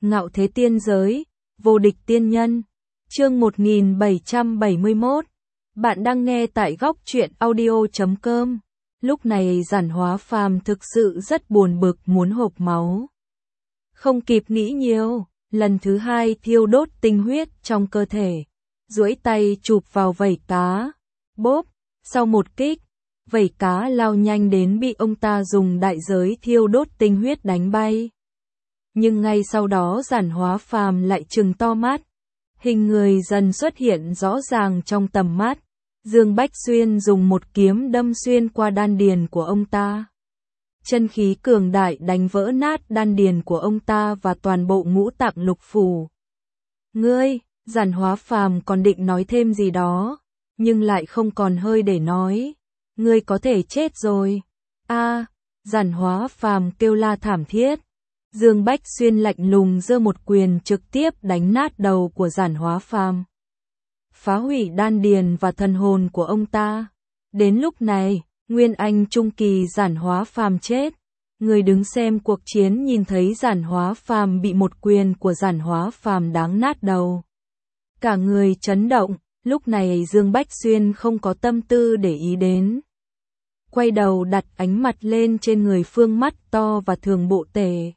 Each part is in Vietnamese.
Ngạo thế tiên giới, vô địch tiên nhân. Chương 1771. Bạn đang nghe tại góc truyện audio.com. Lúc này Giản Hóa Phàm thực sự rất buồn bực muốn hộc máu. Không kịp nghĩ nhiều, lần thứ hai thiêu đốt tinh huyết trong cơ thể, duỗi tay chụp vào vảy cá. Bốp, sau một kích, vảy cá lao nhanh đến bị ông ta dùng đại giới thiêu đốt tinh huyết đánh bay. Nhưng ngay sau đó Giản Hóa Phàm lại trừng to mắt, hình người dần xuất hiện rõ ràng trong tầm mắt. Dương Bách Xuyên dùng một kiếm đâm xuyên qua đan điền của ông ta. Chân khí cường đại đánh vỡ nát đan điền của ông ta và toàn bộ ngũ tạng lục phủ. Ngươi, Giản Hóa Phàm còn định nói thêm gì đó, nhưng lại không còn hơi để nói. Ngươi có thể chết rồi. Giản Hóa Phàm kêu la thảm thiết. Dương Bách Xuyên lạnh lùng giơ một quyền trực tiếp đánh nát đầu của Giản Hóa Phàm, phá hủy đan điền và thần hồn của ông ta. Đến lúc này, Nguyên Anh trung kỳ Giản Hóa Phàm chết. Người đứng xem cuộc chiến nhìn thấy Giản Hóa Phàm bị một quyền của Giản Hóa Phàm đánh nát đầu. Cả người chấn động, lúc này Dương Bách Xuyên không có tâm tư để ý đến. Quay đầu đặt ánh mặt lên trên người Phương Mắt To và Thường Bộ Tể.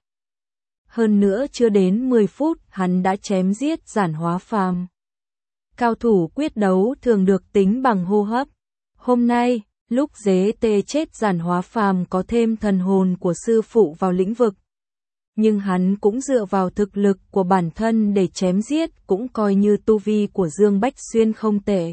Hơn nữa chưa đến 10 phút hắn đã chém giết Giản Hóa Phàm. Cao thủ quyết đấu thường được tính bằng hô hấp. Hôm nay, lúc Dế Tê chết Giản Hóa Phàm có thêm thần hồn của sư phụ vào lĩnh vực. Nhưng hắn cũng dựa vào thực lực của bản thân để chém giết, cũng coi như tu vi của Dương Bách Xuyên không tệ.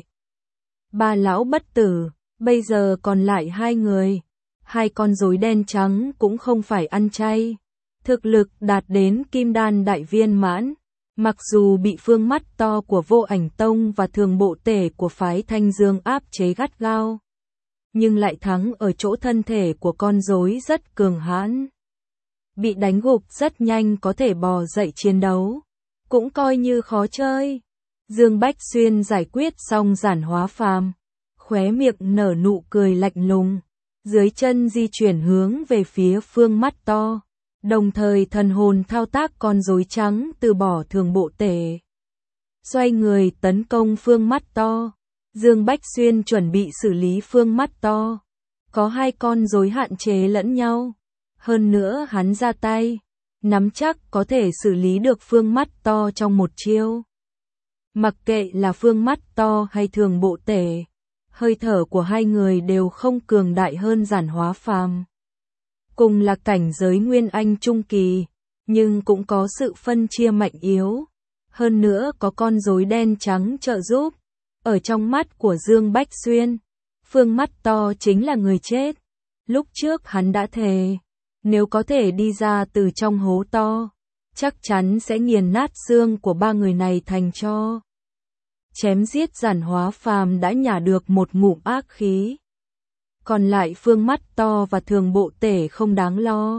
Ba lão bất tử, bây giờ còn lại hai người. Hai con rối đen trắng cũng không phải ăn chay. Thực lực đạt đến Kim Đan đại viên mãn. Mặc dù bị Phương Mắt To của Vô Ảnh Tông và Thường Bộ Tể của phái Thanh Dương áp chế gắt gao, nhưng lại thắng ở chỗ thân thể của con rối rất cường hãn. Bị đánh gục rất nhanh có thể bò dậy chiến đấu, cũng coi như khó chơi. Dương Bách Xuyên giải quyết xong Giản Hóa Phàm, khóe miệng nở nụ cười lạnh lùng, dưới chân di chuyển hướng về phía Phương Mắt To. Đồng thời thần hồn thao tác con rối trắng từ bỏ Thường Bộ Tể. Xoay người tấn công Phương Mắt To. Dương Bách Xuyên chuẩn bị xử lý Phương Mắt To. Có hai con rối hạn chế lẫn nhau. Hơn nữa hắn ra tay, nắm chắc có thể xử lý được Phương Mắt To trong một chiêu. Mặc kệ là Phương Mắt To hay Thường Bộ Tể, hơi thở của hai người đều không cường đại hơn Giản Hóa Phàm. Cùng là cảnh giới Nguyên Anh trung kỳ, nhưng cũng có sự phân chia mạnh yếu. Hơn nữa có con rối đen trắng trợ giúp. Ở trong mắt của Dương Bách Xuyên, Phương Mắt To chính là người chết. Lúc trước hắn đã thề, nếu có thể đi ra từ trong hố to, chắc chắn sẽ nghiền nát xương của ba người này thành tro. Chém giết Giản Hóa Phàm đã nhả được một ngụm ác khí. Còn lại Phương Mắt To và Thường Bộ Tể không đáng lo.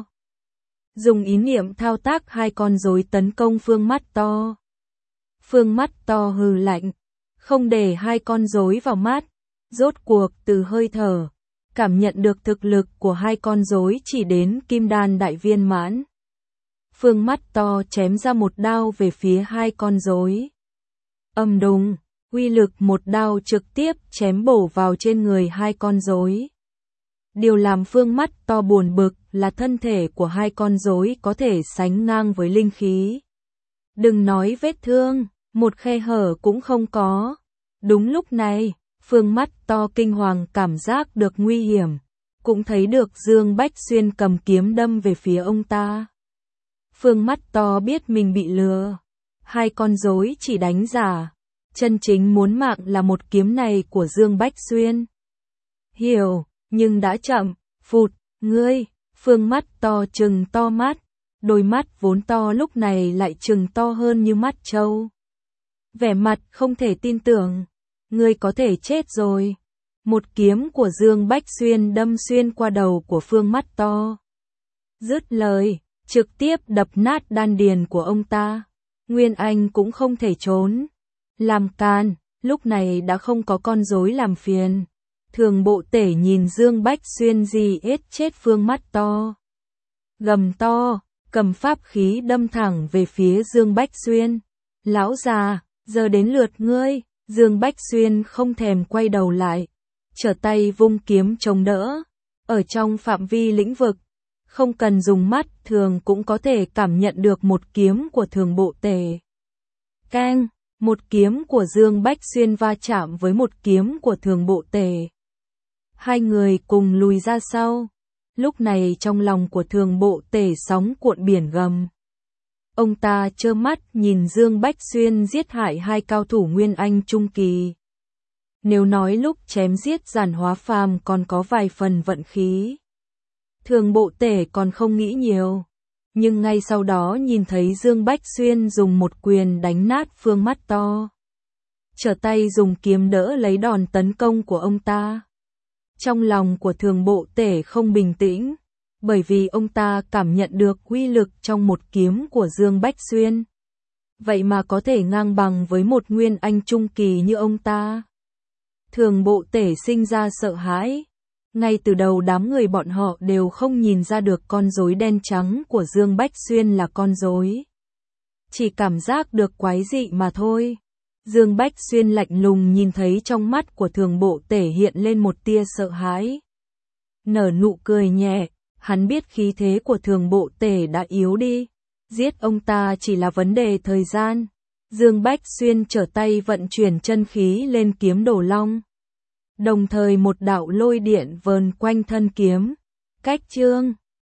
Dùng ý niệm thao tác hai con rối tấn công Phương Mắt To. Phương Mắt To hừ lạnh, không để hai con rối vào mắt. Rốt cuộc từ hơi thở, cảm nhận được thực lực của hai con rối chỉ đến Kim Đan đại viên mãn. Phương Mắt To chém ra một đao về phía hai con rối. Ầm đùng, uy lực một đao trực tiếp chém bổ vào trên người hai con rối. Điều làm Phương Mắt To buồn bực là thân thể của hai con rối có thể sánh ngang với linh khí. Đừng nói vết thương, một khe hở cũng không có. Đúng lúc này, Phương Mắt To kinh hoàng cảm giác được nguy hiểm, cũng thấy được Dương Bách Xuyên cầm kiếm đâm về phía ông ta. Phương Mắt To biết mình bị lừa, hai con rối chỉ đánh giả, chân chính muốn mạng là một kiếm này của Dương Bách Xuyên. Hiểu, nhưng đã chậm. Phụt, ngươi. Phương Mắt To trừng to mắt, đôi mắt vốn to lúc này lại trừng to hơn như mắt trâu. Vẻ mặt không thể tin tưởng. Ngươi có thể chết rồi. Một kiếm của Dương Bách Xuyên đâm xuyên qua đầu của Phương Mắt To. Dứt lời, trực tiếp đập nát đan điền của ông ta. Nguyên Anh cũng không thể trốn. Làm can, lúc này đã không có con rối làm phiền. Thường Bộ Tể nhìn Dương Bách Xuyên gì hết chết Phương Mắt To. Gầm to, cầm pháp khí đâm thẳng về phía Dương Bách Xuyên. Lão già, giờ đến lượt ngươi. Dương Bách Xuyên không thèm quay đầu lại, trở tay vung kiếm chống đỡ. Ở trong phạm vi lĩnh vực, không cần dùng mắt thường cũng có thể cảm nhận được một kiếm của Thường Bộ Tể. Keng, một kiếm của Dương Bách Xuyên va chạm với một kiếm của Thường Bộ Tể. Hai người cùng lùi ra sau. Lúc này trong lòng của Thường Bộ Tể sóng cuộn biển gầm. Ông ta trơ mắt nhìn Dương Bách Xuyên giết hại hai cao thủ Nguyên Anh Trung Kỳ. Nếu nói lúc chém giết Giản Hóa Phàm còn có vài phần vận khí, Thường Bộ Tể còn không nghĩ nhiều. Nhưng ngay sau đó nhìn thấy Dương Bách Xuyên dùng một quyền đánh nát phương mắt to. Trở tay dùng kiếm đỡ lấy đòn tấn công của ông ta. Trong lòng của Thường Bộ Tể không bình tĩnh, bởi vì ông ta cảm nhận được uy lực trong một kiếm của Dương Bách Xuyên. Vậy mà có thể ngang bằng với một Nguyên Anh Trung Kỳ như ông ta. Thường Bộ Tể sinh ra sợ hãi. Ngay từ đầu đám người bọn họ đều không nhìn ra được con rối đen trắng của Dương Bách Xuyên là con rối. Chỉ cảm giác được quái dị mà thôi. Dương Bách Xuyên lạnh lùng nhìn thấy trong mắt của Thường Bộ Tể hiện lên một tia sợ hãi. Nở nụ cười nhẹ, hắn biết khí thế của Thường Bộ Tể đã yếu đi. Giết ông ta chỉ là vấn đề thời gian. Dương Bách Xuyên trở tay vận chuyển chân khí lên kiếm Đồ Long. Đồng thời một đạo lôi điện vờn quanh thân kiếm. Cách chương